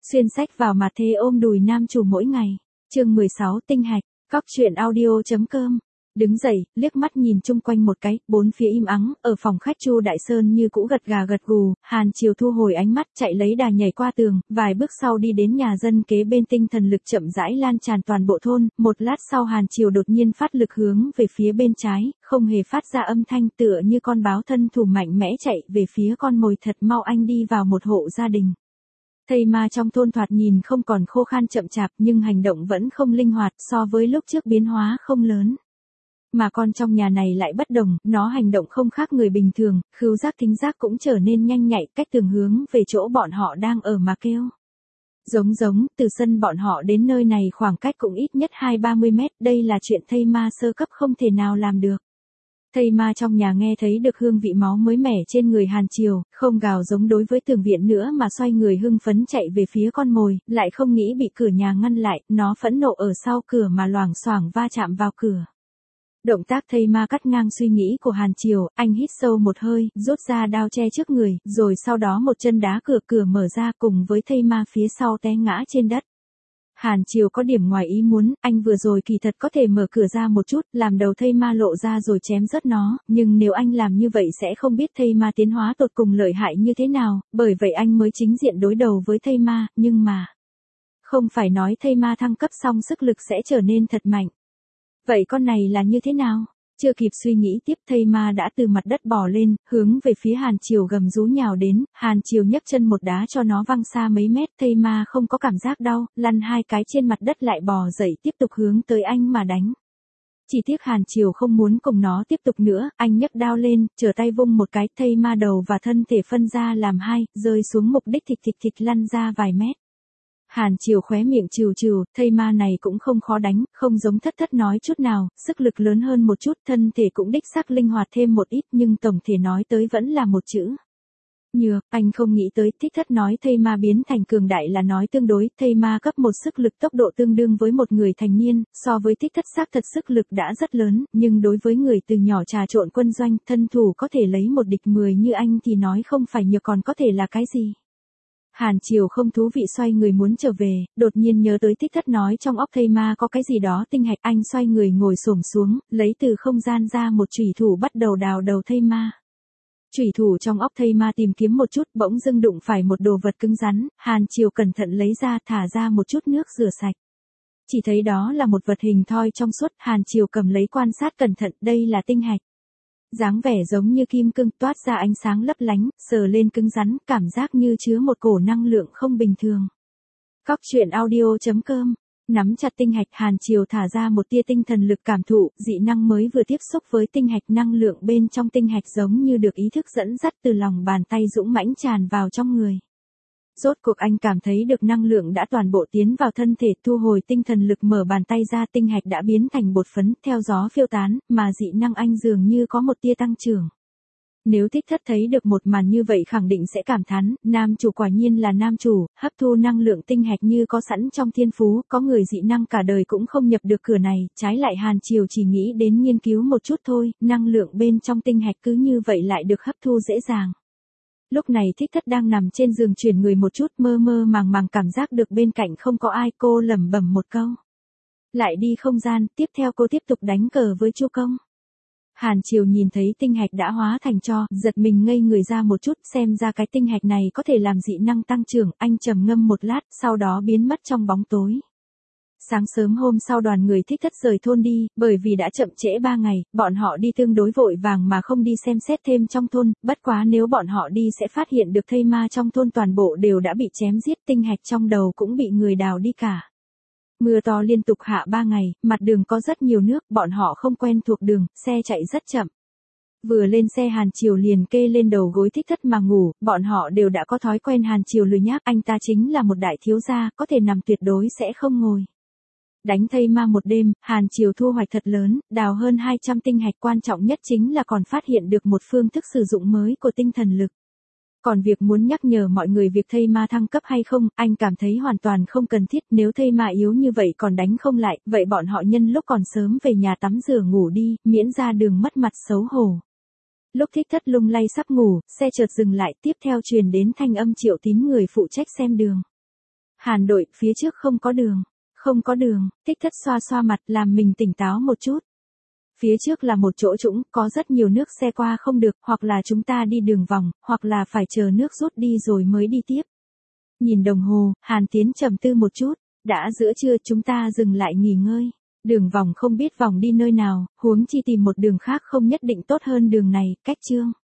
Xuyên sách vào mặt thế ôm đùi nam chủ mỗi ngày. Chương 16 tinh hạch. Cóc truyện audio.com. Đứng dậy, liếc mắt nhìn chung quanh một cái, bốn phía im ắng, ở phòng khách Chu Đại Sơn như cũ gật gà gật gù, Hàn Triều thu hồi ánh mắt, chạy lấy đà nhảy qua tường, vài bước sau đi đến nhà dân kế bên, tinh thần lực chậm rãi lan tràn toàn bộ thôn, một lát sau Hàn Triều đột nhiên phát lực hướng về phía bên trái, không hề phát ra âm thanh, tựa như con báo thân thủ mạnh mẽ chạy về phía con mồi. Thật mau anh đi vào một hộ gia đình. Thây ma trong thôn thoạt nhìn không còn khô khan chậm chạp, nhưng hành động vẫn không linh hoạt, so với lúc trước biến hóa không lớn. Mà con trong nhà này lại bất đồng, nó hành động không khác người bình thường, khứu giác thính giác cũng trở nên nhanh nhạy, cách tường hướng về chỗ bọn họ đang ở mà kêu. Giống, từ sân bọn họ đến nơi này khoảng cách cũng ít nhất 20-30 mét, đây là chuyện thây ma sơ cấp không thể nào làm được. Thây ma trong nhà nghe thấy được hương vị máu mới mẻ trên người Hàn Triều, không gào giống đối với tường viện nữa mà xoay người hưng phấn chạy về phía con mồi, lại không nghĩ bị cửa nhà ngăn lại, nó phẫn nộ ở sau cửa mà loảng xoảng va chạm vào cửa. Động tác thây ma cắt ngang suy nghĩ của Hàn Triều, anh hít sâu một hơi, rút ra đao che trước người, rồi sau đó một chân đá cửa mở ra cùng với thây ma phía sau té ngã trên đất. Hàn Triều có điểm ngoài ý muốn, anh vừa rồi kỳ thật có thể mở cửa ra một chút, làm đầu thây ma lộ ra rồi chém rớt nó, nhưng nếu anh làm như vậy sẽ không biết thây ma tiến hóa tột cùng lợi hại như thế nào, bởi vậy anh mới chính diện đối đầu với thây ma, nhưng mà không phải nói thây ma thăng cấp xong sức lực sẽ trở nên thật mạnh. Vậy con này là như thế nào? Chưa kịp suy nghĩ tiếp, thây ma đã từ mặt đất bò lên, hướng về phía Hàn Triều gầm rú nhào đến, Hàn Triều nhấc chân một đá cho nó văng xa mấy mét, thây ma không có cảm giác đau, lăn hai cái trên mặt đất lại bò dậy tiếp tục hướng tới anh mà đánh. Chỉ tiếc Hàn Triều không muốn cùng nó tiếp tục nữa, anh nhấc đao lên, trở tay vung một cái, thây ma đầu và thân thể phân ra làm hai, rơi xuống mục đích thịch lăn ra vài mét. Hàn Triều khóe miệng trừ, thây ma này cũng không khó đánh, không giống thất nói chút nào, sức lực lớn hơn một chút, thân thể cũng đích xác linh hoạt thêm một ít, nhưng tổng thể nói tới vẫn là một chữ. Nhược, anh không nghĩ tới, thất nói thây ma biến thành cường đại là nói tương đối, thây ma cấp một sức lực tốc độ tương đương với một người thành niên, so với thất xác thật sức lực đã rất lớn, nhưng đối với người từ nhỏ trà trộn quân doanh, thân thủ có thể lấy một địch 10 như anh thì nói không phải nhược còn có thể là cái gì. Hàn Triều không thú vị xoay người muốn trở về, đột nhiên nhớ tới thất nói trong óc thây ma có cái gì đó tinh hạch, anh xoay người ngồi xổm xuống, lấy từ không gian ra một chủy thủ bắt đầu đào đầu thây ma. Chủy thủ trong óc thây ma tìm kiếm một chút, bỗng dưng đụng phải một đồ vật cứng rắn, Hàn Triều cẩn thận lấy ra, thả ra một chút nước rửa sạch. Chỉ thấy đó là một vật hình thoi trong suốt, Hàn Triều cầm lấy quan sát cẩn thận, đây là tinh hạch. Dáng vẻ giống như kim cương, toát ra ánh sáng lấp lánh, sờ lên cứng rắn, cảm giác như chứa một cổ năng lượng không bình thường. Cóc truyện audio.com. Nắm chặt tinh hạch, Hàn Triều thả ra một tia tinh thần lực cảm thụ, dị năng mới vừa tiếp xúc với tinh hạch, năng lượng bên trong tinh hạch giống như được ý thức dẫn dắt từ lòng bàn tay dũng mãnh tràn vào trong người. Rốt cuộc anh cảm thấy được năng lượng đã toàn bộ tiến vào thân thể, thu hồi tinh thần lực, mở bàn tay ra, tinh hạch đã biến thành bột phấn, theo gió phiêu tán, mà dị năng anh dường như có một tia tăng trưởng. Nếu thất thấy được một màn như vậy khẳng định sẽ cảm thán, nam chủ quả nhiên là nam chủ, hấp thu năng lượng tinh hạch như có sẵn trong thiên phú, có người dị năng cả đời cũng không nhập được cửa này, trái lại Hàn Triều chỉ nghĩ đến nghiên cứu một chút thôi, năng lượng bên trong tinh hạch cứ như vậy lại được hấp thu dễ dàng. Lúc này thất đang nằm trên giường chuyển người một chút, mơ màng cảm giác được bên cạnh không có ai, cô lẩm bẩm một câu. Lại đi không gian, tiếp theo cô tiếp tục đánh cờ với Chu Công. Hàn Triều nhìn thấy tinh hạch đã hóa thành tro, giật mình ngây người ra một chút, xem ra cái tinh hạch này có thể làm dị năng tăng trưởng, anh trầm ngâm một lát, sau đó biến mất trong bóng tối. Sáng sớm hôm sau đoàn người thất rời thôn đi, bởi vì đã chậm trễ 3 ngày, bọn họ đi tương đối vội vàng mà không đi xem xét thêm trong thôn, bất quá nếu bọn họ đi sẽ phát hiện được thây ma trong thôn toàn bộ đều đã bị chém giết, tinh hạch trong đầu cũng bị người đào đi cả. Mưa to liên tục hạ 3 ngày, mặt đường có rất nhiều nước, bọn họ không quen thuộc đường, xe chạy rất chậm. Vừa lên xe Hàn Triều liền kê lên đầu gối thất mà ngủ, bọn họ đều đã có thói quen Hàn Triều lười nhác, anh ta chính là một đại thiếu gia, có thể nằm tuyệt đối sẽ không ngồi. Đánh thây ma một đêm, Hàn Triều thu hoạch thật lớn, đào hơn 200 tinh hạch, quan trọng nhất chính là còn phát hiện được một phương thức sử dụng mới của tinh thần lực. Còn việc muốn nhắc nhở mọi người việc thây ma thăng cấp hay không, anh cảm thấy hoàn toàn không cần thiết, nếu thây ma yếu như vậy còn đánh không lại, vậy bọn họ nhân lúc còn sớm về nhà tắm rửa ngủ đi, miễn ra đường mất mặt xấu hổ. Lúc thất lung lay sắp ngủ, xe chợt dừng lại, tiếp theo truyền đến thanh âm Triệu Tín người phụ trách xem đường. Hàn đội, phía trước không có đường. Không có đường, Thích Thất xoa xoa mặt làm mình tỉnh táo một chút. Phía trước là một chỗ trũng, có rất nhiều nước xe qua không được, hoặc là chúng ta đi đường vòng, hoặc là phải chờ nước rút đi rồi mới đi tiếp. Nhìn đồng hồ, Hàn Tiến trầm tư một chút, đã giữa trưa chúng ta dừng lại nghỉ ngơi. Đường vòng không biết vòng đi nơi nào, huống chi tìm một đường khác không nhất định tốt hơn đường này, cách Trương